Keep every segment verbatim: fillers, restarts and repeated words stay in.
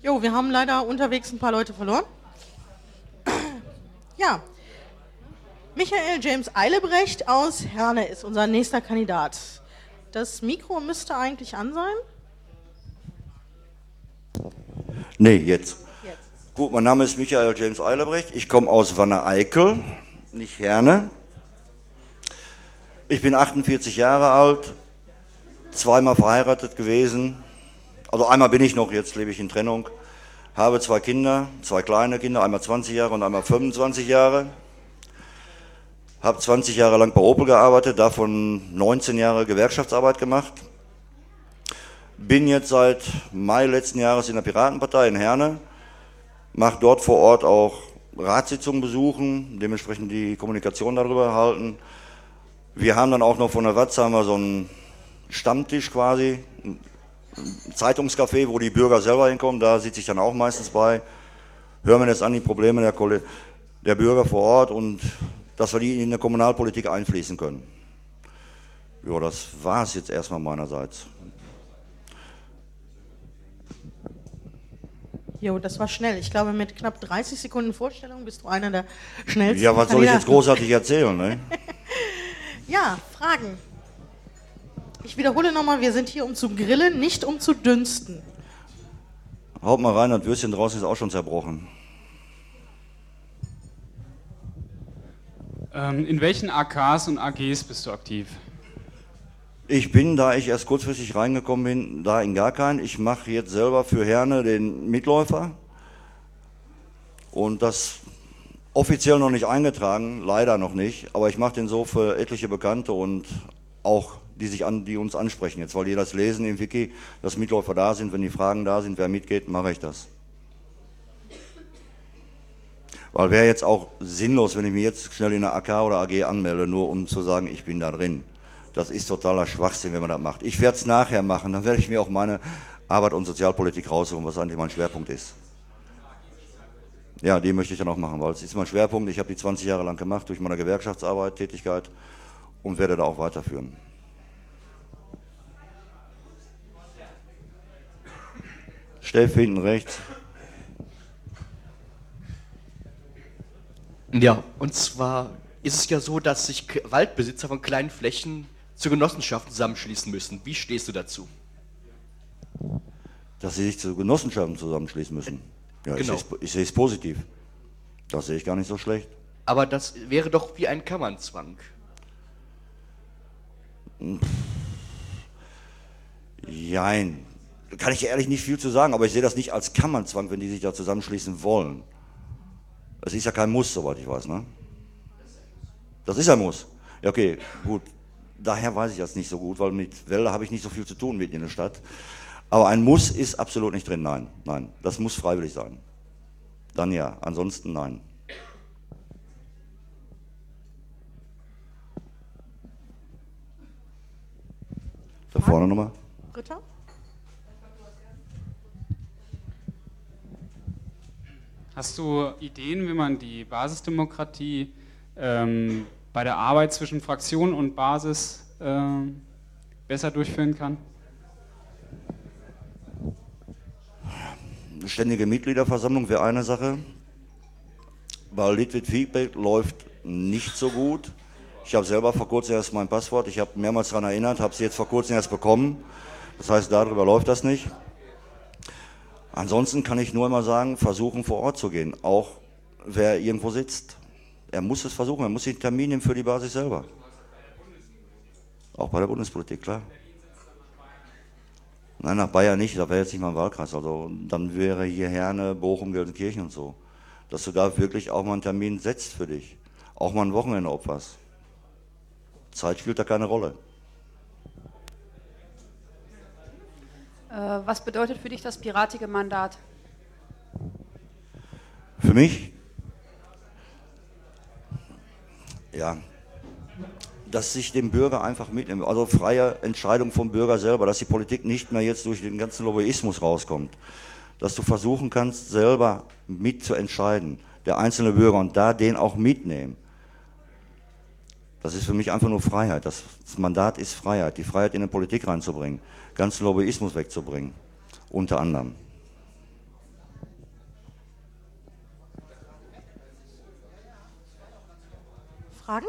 Jo, wir haben leider unterwegs ein paar Leute verloren. Ja, Michael James Eilebrecht aus Herne ist unser nächster Kandidat. Das Mikro müsste eigentlich an sein. Nee, jetzt. Jetzt. Gut, mein Name ist Michael James Eilebrecht. Ich komme aus Wanne-Eickel, nicht Herne. Ich bin achtundvierzig Jahre alt, zweimal verheiratet gewesen. Also einmal bin ich noch, jetzt lebe ich in Trennung. Habe zwei Kinder, zwei kleine Kinder, einmal zwanzig Jahre und einmal fünfundzwanzig Jahre. Habe zwanzig Jahre lang bei Opel gearbeitet, davon neunzehn Jahre Gewerkschaftsarbeit gemacht. Bin jetzt seit Mai letzten Jahres in der Piratenpartei in Herne. Mache dort vor Ort auch Ratssitzungen besuchen, dementsprechend die Kommunikation darüber halten. Wir haben dann auch noch von der Watz haben wir so einen Stammtisch quasi, ein Zeitungscafé, wo die Bürger selber hinkommen, da sitze ich dann auch meistens bei. Hören wir jetzt an die Probleme der, Kolle der Bürger vor Ort und dass wir die in der Kommunalpolitik einfließen können. Ja, das war es jetzt erstmal meinerseits. Jo, das war schnell. Ich glaube, mit knapp dreißig Sekunden Vorstellung bist du einer der schnellsten. Ja, was soll ich jetzt großartig erzählen, ne? Ja, Fragen. Ich wiederhole nochmal, wir sind hier, um zu grillen, nicht um zu dünsten. Haut mal rein, das Würstchen draußen ist auch schon zerbrochen. Ähm, in welchen A Ks und A Gs bist du aktiv? Ich bin, da ich erst kurzfristig reingekommen bin, da in gar keinen. Ich mache jetzt selber für Herne den Mitläufer. Und das offiziell noch nicht eingetragen, leider noch nicht. Aber ich mache den so für etliche Bekannte und auch die, sich an, die uns ansprechen. Jetzt, weil die das lesen im Wiki, dass Mitläufer da sind. Wenn die Fragen da sind, wer mitgeht, mache ich das. Weil wäre jetzt auch sinnlos, wenn ich mich jetzt schnell in einer A K oder A G anmelde, nur um zu sagen, ich bin da drin. Das ist totaler Schwachsinn, wenn man das macht. Ich werde es nachher machen, dann werde ich mir auch meine Arbeit und Sozialpolitik raussuchen, was eigentlich mein Schwerpunkt ist. Ja, die möchte ich dann auch machen, weil es ist mein Schwerpunkt. Ich habe die zwanzig Jahre lang gemacht durch meine Gewerkschaftsarbeit, Tätigkeit und werde da auch weiterführen. Steff hinten rechts. Ja, und zwar ist es ja so, dass sich Waldbesitzer von kleinen Flächen zu Genossenschaften zusammenschließen müssen. Wie stehst du dazu? Dass sie sich zu Genossenschaften zusammenschließen müssen. Ja, Genau. ich sehe es positiv. Das sehe ich gar nicht so schlecht. Aber das wäre doch wie ein Kammernzwang. Jein. Da kann ich ehrlich nicht viel zu sagen, aber ich sehe das nicht als Kammernzwang, wenn die sich da zusammenschließen wollen. Das ist ja kein Muss, soweit ich weiß, ne? Das ist ein Muss. Ja, okay, gut. Daher weiß ich das nicht so gut, weil mit Wälder habe ich nicht so viel zu tun mitten in der Stadt. Aber ein Muss ist absolut nicht drin, nein. Nein, das muss freiwillig sein. Dann ja, ansonsten nein. Da vorne nochmal. Britta? Hast du Ideen, wie man die Basisdemokratie ähm, bei der Arbeit zwischen Fraktion und Basis ähm, besser durchführen kann? Eine ständige Mitgliederversammlung wäre eine Sache. Bei Liquid Feedback läuft nicht so gut. Ich habe selber vor kurzem erst mein Passwort, ich habe mehrmals daran erinnert, habe es jetzt vor kurzem erst bekommen. Das heißt, darüber läuft das nicht. Ansonsten kann ich nur immer sagen, versuchen vor Ort zu gehen, auch wer irgendwo sitzt. Er muss es versuchen, er muss den Termin nehmen für die Basis selber. Auch bei der Bundespolitik, klar. Nein, nach Bayern nicht, da wäre jetzt nicht mal ein Wahlkreis. Also dann wäre hier Herne, Bochum, Gelsenkirchen und so. Dass du da wirklich auch mal einen Termin setzt für dich. Auch mal ein Wochenende opferst. Zeit spielt da keine Rolle. Was bedeutet für dich das piratige Mandat? Für mich? Ja, dass sich dem Bürger einfach mitnimmt, also freie Entscheidung vom Bürger selber, dass die Politik nicht mehr jetzt durch den ganzen Lobbyismus rauskommt, dass du versuchen kannst, selber mitzuentscheiden, der einzelne Bürger, und da den auch mitnehmen. Das ist für mich einfach nur Freiheit. Das Mandat ist Freiheit, die Freiheit in die Politik reinzubringen, ganzen Lobbyismus wegzubringen, unter anderem. Fragen?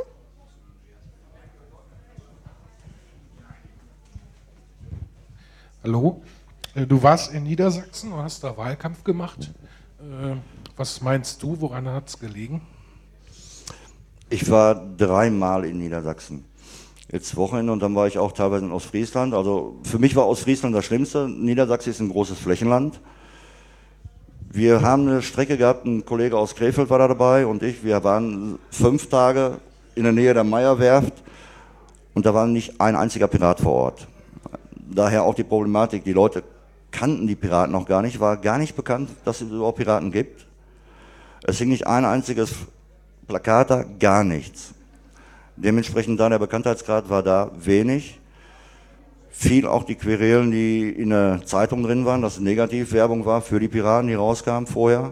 Hallo, Äh, du warst in Niedersachsen und hast da Wahlkampf gemacht. Äh, Was meinst du, woran hat es gelegen? Ich war dreimal in Niedersachsen. Jetzt Wochenende und dann war ich auch teilweise in Ostfriesland. Also für mich war Ostfriesland das Schlimmste. Niedersachsen ist ein großes Flächenland. Wir haben eine Strecke gehabt, ein Kollege aus Krefeld war da dabei und ich. Wir waren fünf Tage in der Nähe der Meierwerft und da war nicht ein einziger Pirat vor Ort. Daher auch die Problematik, die Leute kannten die Piraten noch gar nicht, war gar nicht bekannt, dass es überhaupt Piraten gibt. Es hing nicht ein einziges Plakat da, gar nichts. Dementsprechend da der Bekanntheitsgrad war da wenig. Viel auch die Querelen, die in der Zeitung drin waren, dass Negativwerbung war für die Piraten, die rauskamen vorher.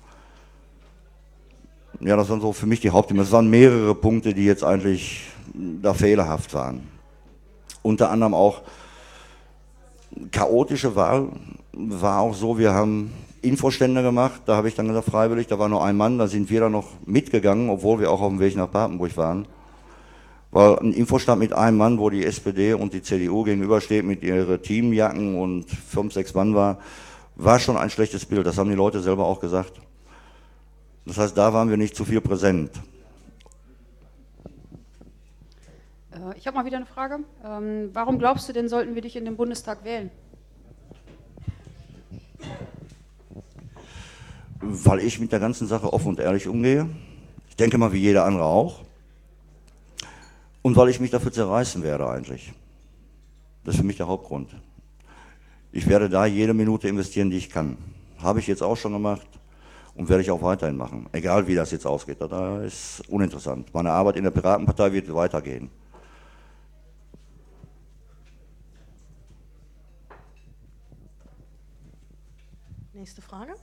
Ja, das waren so für mich die Hauptthemen. Es waren mehrere Punkte, die jetzt eigentlich da fehlerhaft waren. Unter anderem auch chaotische Wahl war auch so, wir haben Infostände gemacht, da habe ich dann gesagt, freiwillig, da war nur ein Mann, da sind wir dann noch mitgegangen, obwohl wir auch auf dem Weg nach Papenburg waren. Weil ein Infostand mit einem Mann, wo die S P D und die C D U gegenübersteht mit ihren Teamjacken und fünf, sechs Mann war, war schon ein schlechtes Bild, das haben die Leute selber auch gesagt. Das heißt, da waren wir nicht zu viel präsent. Äh, Ich habe mal wieder eine Frage. Ähm, warum glaubst du denn, sollten wir dich in den Bundestag wählen? Weil ich mit der ganzen Sache offen und ehrlich umgehe. Ich denke mal, wie jeder andere auch. Und weil ich mich dafür zerreißen werde eigentlich. Das ist für mich der Hauptgrund. Ich werde da jede Minute investieren, die ich kann. Habe ich jetzt auch schon gemacht und werde ich auch weiterhin machen. Egal wie das jetzt ausgeht, das ist uninteressant. Meine Arbeit in der Piratenpartei wird weitergehen. Nächste Frage.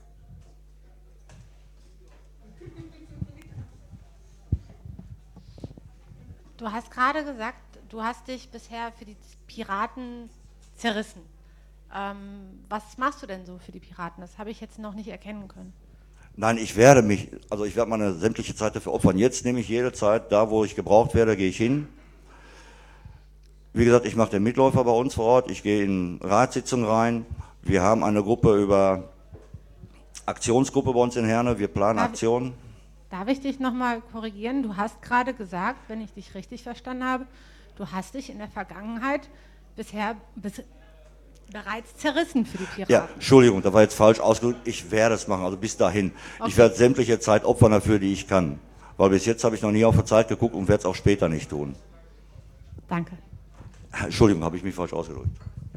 Du hast gerade gesagt, du hast dich bisher für die Piraten zerrissen. Ähm, was machst du denn so für die Piraten? Das habe ich jetzt noch nicht erkennen können. Nein, ich werde mich, also ich werde meine sämtliche Zeit dafür opfern. Jetzt nehme ich jede Zeit, da wo ich gebraucht werde, gehe ich hin. Wie gesagt, ich mache den Mitläufer bei uns vor Ort, ich gehe in Ratssitzungen rein. Wir haben eine Gruppe über Aktionsgruppe bei uns in Herne, wir planen Darf- Aktionen. Darf ich dich nochmal korrigieren? Du hast gerade gesagt, wenn ich dich richtig verstanden habe, du hast dich in der Vergangenheit bisher bis, bereits zerrissen für die Piraten. Ja, Entschuldigung, da war jetzt falsch ausgedrückt. Ich werde es machen, also bis dahin. Okay. Ich werde sämtliche Zeit opfern dafür, die ich kann. Weil bis jetzt habe ich noch nie auf die Zeit geguckt und werde es auch später nicht tun. Danke. Entschuldigung, habe ich mich falsch ausgedrückt.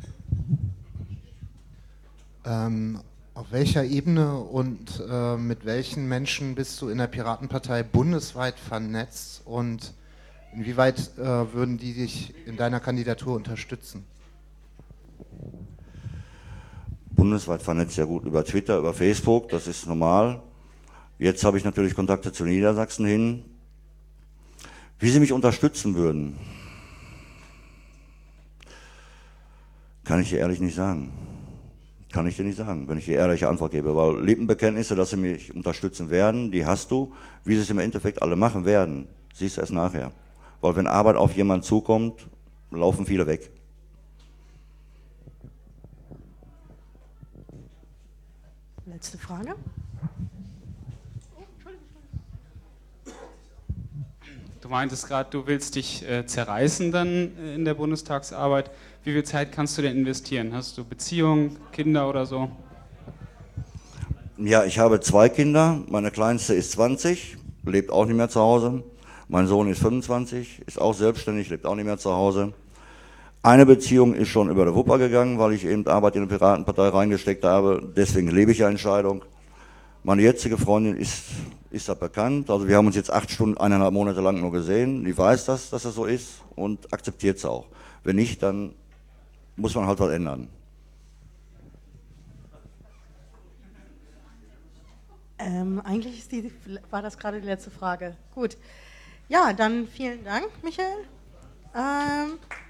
Ähm, auf welcher Ebene und äh, mit welchen Menschen bist du in der Piratenpartei bundesweit vernetzt und inwieweit äh, würden die dich in deiner Kandidatur unterstützen? Bundesweit vernetzt ja gut über Twitter, über Facebook, das ist normal. Jetzt habe ich natürlich Kontakte zu Niedersachsen hin. Wie sie mich unterstützen würden, kann ich dir ehrlich nicht sagen. Kann ich dir nicht sagen, wenn ich dir ehrliche Antwort gebe. Weil Lippenbekenntnisse, dass sie mich unterstützen werden, die hast du. Wie sie es im Endeffekt alle machen werden, siehst du erst nachher. Weil wenn Arbeit auf jemanden zukommt, laufen viele weg. Letzte Frage. Du meintest gerade, du willst dich äh, zerreißen dann äh, in der Bundestagsarbeit. Wie viel Zeit kannst du denn investieren? Hast du Beziehungen, Kinder oder so? Ja, ich habe zwei Kinder. Meine Kleinste ist zwanzig, lebt auch nicht mehr zu Hause. Mein Sohn ist fünfundzwanzig, ist auch selbstständig, lebt auch nicht mehr zu Hause. Eine Beziehung ist schon über der Wupper gegangen, weil ich eben Arbeit in der Piratenpartei reingesteckt habe. Deswegen lebe ich ja Entscheidung. Meine jetzige Freundin ist, ist da bekannt. Also wir haben uns jetzt acht Stunden, eineinhalb Monate lang nur gesehen. Die weiß das, dass das so ist und akzeptiert es auch. Wenn nicht, dann muss man halt was ändern. Ähm, eigentlich ist die, war das gerade die letzte Frage. Gut. Ja, dann vielen Dank, Michael. Ähm,